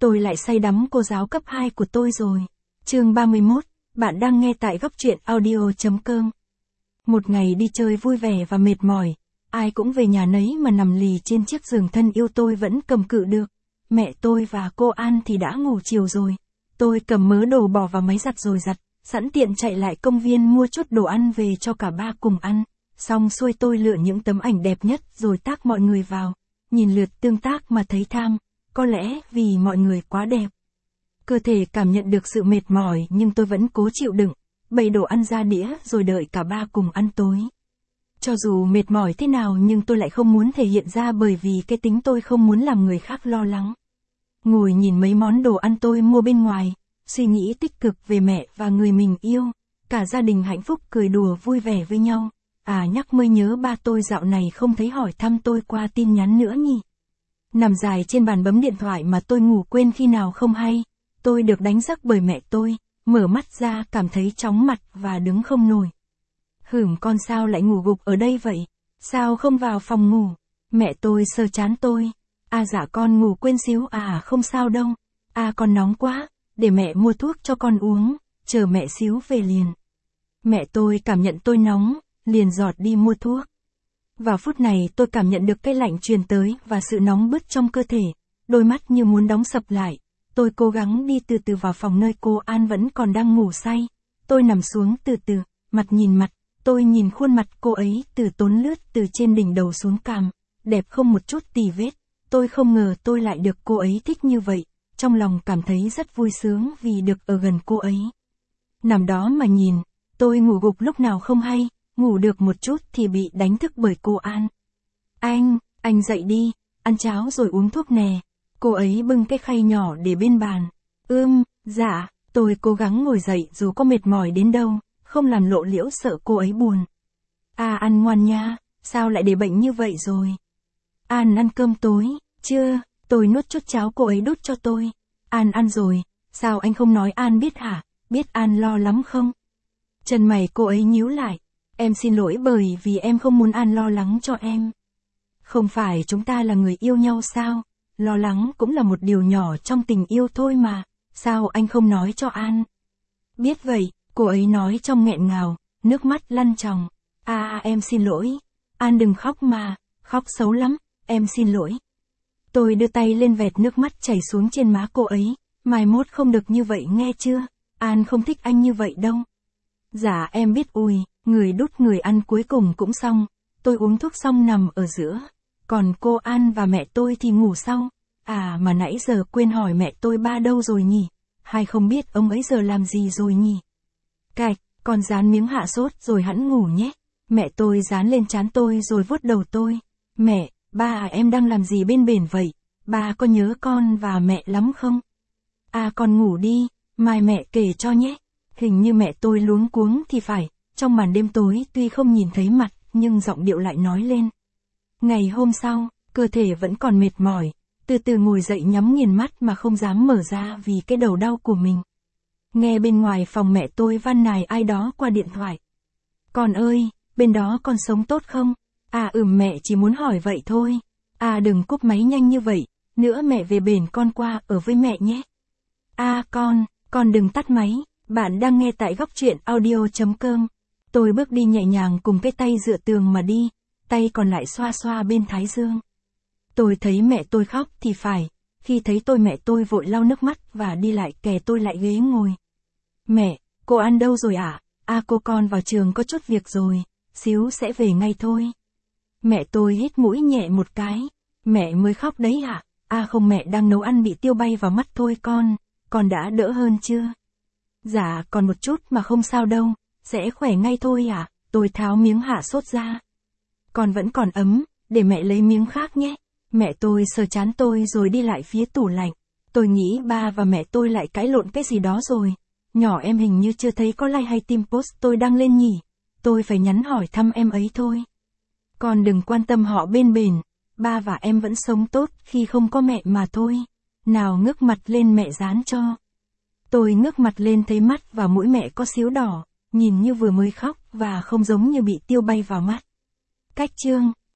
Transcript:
Tôi lại say đắm cô giáo cấp 2 của tôi rồi. Chương 31, bạn đang nghe tại góc truyện audio.com. Một ngày đi chơi vui vẻ và mệt mỏi, ai cũng về nhà nấy mà nằm lì trên chiếc giường thân yêu tôi vẫn cầm cự được. Mẹ tôi và cô An thì đã ngủ chiều rồi. Tôi cầm mớ đồ bỏ vào máy giặt rồi giặt, sẵn tiện chạy lại công viên mua chút đồ ăn về cho cả ba cùng ăn. Xong xuôi tôi lựa những tấm ảnh đẹp nhất rồi tag mọi người vào. Nhìn lượt tương tác mà thấy tham, có lẽ vì mọi người quá đẹp. Cơ thể cảm nhận được sự mệt mỏi nhưng tôi vẫn cố chịu đựng, bày đồ ăn ra đĩa rồi đợi cả ba cùng ăn tối. Cho dù mệt mỏi thế nào nhưng tôi lại không muốn thể hiện ra bởi vì cái tính tôi không muốn làm người khác lo lắng. Ngồi nhìn mấy món đồ ăn tôi mua bên ngoài, suy nghĩ tích cực về mẹ và người mình yêu, cả gia đình hạnh phúc cười đùa vui vẻ với nhau. Nhắc mới nhớ ba tôi dạo này không thấy hỏi thăm tôi qua tin nhắn nữa nhỉ. Nằm dài trên bàn bấm điện thoại mà tôi ngủ quên khi nào không hay. Tôi được đánh giấc bởi mẹ tôi, mở mắt ra cảm thấy chóng mặt và đứng không nổi. Con sao lại ngủ gục ở đây vậy? Sao không vào phòng ngủ? Mẹ tôi sờ trán tôi. Dạ con ngủ quên xíu không sao đâu. Con nóng quá, để mẹ mua thuốc cho con uống, chờ mẹ xíu về liền. Mẹ tôi cảm nhận tôi nóng, liền giọt đi mua thuốc. Vào phút này tôi cảm nhận được cái lạnh truyền tới và sự nóng bứt trong cơ thể, đôi mắt như muốn đóng sập lại. Tôi cố gắng đi từ từ vào phòng nơi cô An vẫn còn đang ngủ say. Tôi nằm xuống từ từ, mặt nhìn mặt, tôi nhìn khuôn mặt cô ấy từ tốn lướt từ trên đỉnh đầu xuống cằm, đẹp không một chút tì vết. Tôi không ngờ tôi lại được cô ấy thích như vậy, trong lòng cảm thấy rất vui sướng vì được ở gần cô ấy. Nằm đó mà nhìn, tôi ngủ gục lúc nào không hay, ngủ được một chút thì bị đánh thức bởi cô An. Anh dậy đi, ăn cháo rồi uống thuốc nè. Cô ấy bưng cái khay nhỏ để bên bàn. Dạ, tôi cố gắng ngồi dậy dù có mệt mỏi đến đâu, không làm lộ liễu sợ cô ấy buồn. Ăn ngoan nha, sao lại để bệnh như vậy rồi? An ăn cơm tối, chưa? Tôi nuốt chút cháo cô ấy đút cho tôi. An ăn rồi, sao anh không nói An biết hả? Biết An lo lắm không? Chân mày cô ấy nhíu lại. Em xin lỗi bởi vì em không muốn An lo lắng cho em. Không phải chúng ta là người yêu nhau sao? Lo lắng cũng là một điều nhỏ trong tình yêu thôi mà, sao anh không nói cho An? Biết vậy, cô ấy nói trong nghẹn ngào, nước mắt lăn tròng. Em xin lỗi. An đừng khóc mà, khóc xấu lắm, em xin lỗi. Tôi đưa tay lên vẹt nước mắt chảy xuống trên má cô ấy, mai mốt không được như vậy nghe chưa? An không thích anh như vậy đâu. Dạ em biết người đút người ăn cuối cùng cũng xong, tôi uống thuốc xong nằm ở giữa. Còn cô An và mẹ tôi thì ngủ sau. Mà nãy giờ quên hỏi mẹ tôi ba đâu rồi nhỉ? Hay không biết ông ấy giờ làm gì rồi nhỉ? Cạch, con dán miếng hạ sốt rồi hẵng ngủ nhé. Mẹ tôi dán lên trán tôi rồi vuốt đầu tôi. Mẹ, ba em đang làm gì bên bển vậy? Ba có nhớ con và mẹ lắm không? Con ngủ đi, mai mẹ kể cho nhé. Hình như mẹ tôi luống cuống thì phải, trong màn đêm tối tuy không nhìn thấy mặt, nhưng giọng điệu lại nói lên. Ngày hôm sau, cơ thể vẫn còn mệt mỏi, từ từ ngồi dậy nhắm nghiền mắt mà không dám mở ra vì cái đầu đau của mình. Nghe bên ngoài phòng mẹ tôi van nài ai đó qua điện thoại. Con ơi, bên đó con sống tốt không? Mẹ chỉ muốn hỏi vậy thôi. Đừng cúp máy nhanh như vậy, nữa mẹ về bển con qua ở với mẹ nhé. Con đừng tắt máy, bạn đang nghe tại góc truyện audio.com. Tôi bước đi nhẹ nhàng cùng cái tay dựa tường mà đi, tay còn lại xoa xoa bên thái dương. Tôi thấy mẹ tôi khóc thì phải, khi thấy tôi mẹ tôi vội lau nước mắt và đi lại kè tôi lại ghế ngồi. Mẹ, cô An đâu rồi ạ? Cô con vào trường có chút việc rồi, xíu sẽ về ngay thôi. Mẹ tôi hít mũi nhẹ một cái. Mẹ mới khóc đấy ạ? Không, mẹ đang nấu ăn bị tiêu bay vào mắt thôi con đã đỡ hơn chưa? Dạ còn một chút mà không sao đâu, sẽ khỏe ngay thôi ạ. Tôi tháo miếng hạ sốt ra. Con vẫn còn ấm, để mẹ lấy miếng khác nhé. Mẹ tôi sờ trán tôi rồi đi lại phía tủ lạnh. Tôi nghĩ ba và mẹ tôi lại cãi lộn cái gì đó rồi. Nhỏ em hình như chưa thấy có like hay tim post tôi đăng lên nhỉ. Tôi phải nhắn hỏi thăm em ấy thôi. Con đừng quan tâm họ bên bển, ba và em vẫn sống tốt khi không có mẹ mà thôi. Nào ngước mặt lên mẹ dán cho. Tôi ngước mặt lên thấy mắt và mũi mẹ có xíu đỏ, nhìn như vừa mới khóc và không giống như bị tiêu bay vào mắt. Cách chương